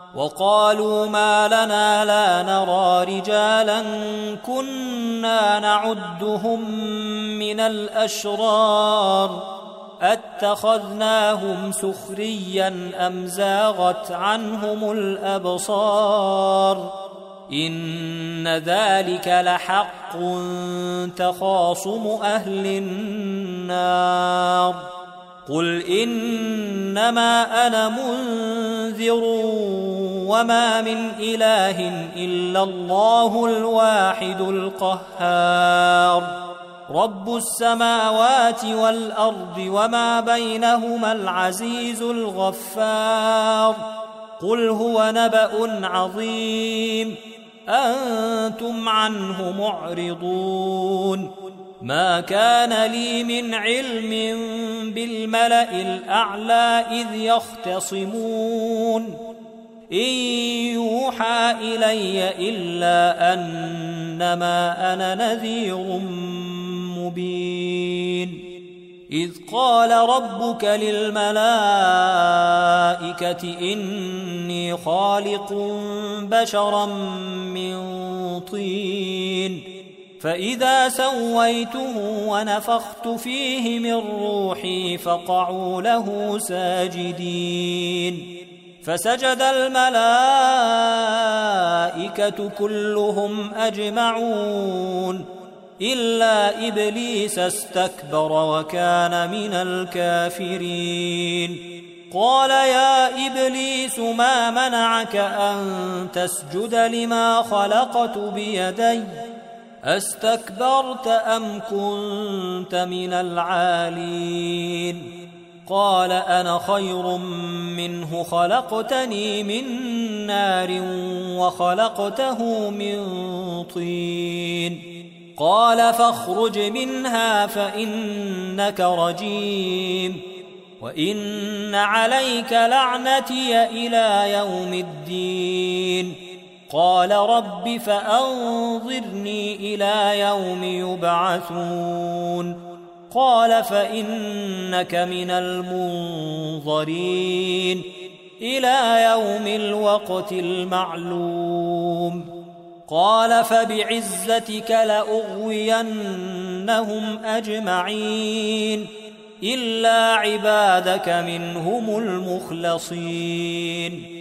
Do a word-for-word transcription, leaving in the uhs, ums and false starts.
وقالوا ما لنا لا نرى رجالا كنا نعدهم من الأشرار أتخذناهم سخريا أم زاغت عنهم الأبصار إن ذلك لحق تخاصم أهل النار قل إنما أنا منذر وما من إله إلا الله الواحد القهار رب السماوات والأرض وما بينهما العزيز الغفار قل هو نبأ عظيم أنتم عنه معرضون ما كان لي من علم بالملأ الأعلى إذ يختصمون إن يوحى إلي إلا أنما أنا نذير مبين إذ قال ربك للملائكة إني خالق بشرا من طين فإذا سويته ونفخت فيه من روحي فقعوا له ساجدين فسجد الملائكة كلهم أجمعون إلا إبليس استكبر وكان من الكافرين قال يا إبليس ما منعك أن تسجد لما خلقت بيدي أستكبرت أم كنت من العالين قال أنا خير منه خلقتني من نار وخلقته من طين قال فاخرج منها فإنك رجيم وإن عليك لعنتي إلى يوم الدين قال رب فأنظرني إلى يوم يبعثون قال فإنك من المنظرين إلى يوم الوقت المعلوم قال فبعزتك لأغوينهم أجمعين إلا عبادك منهم المخلصين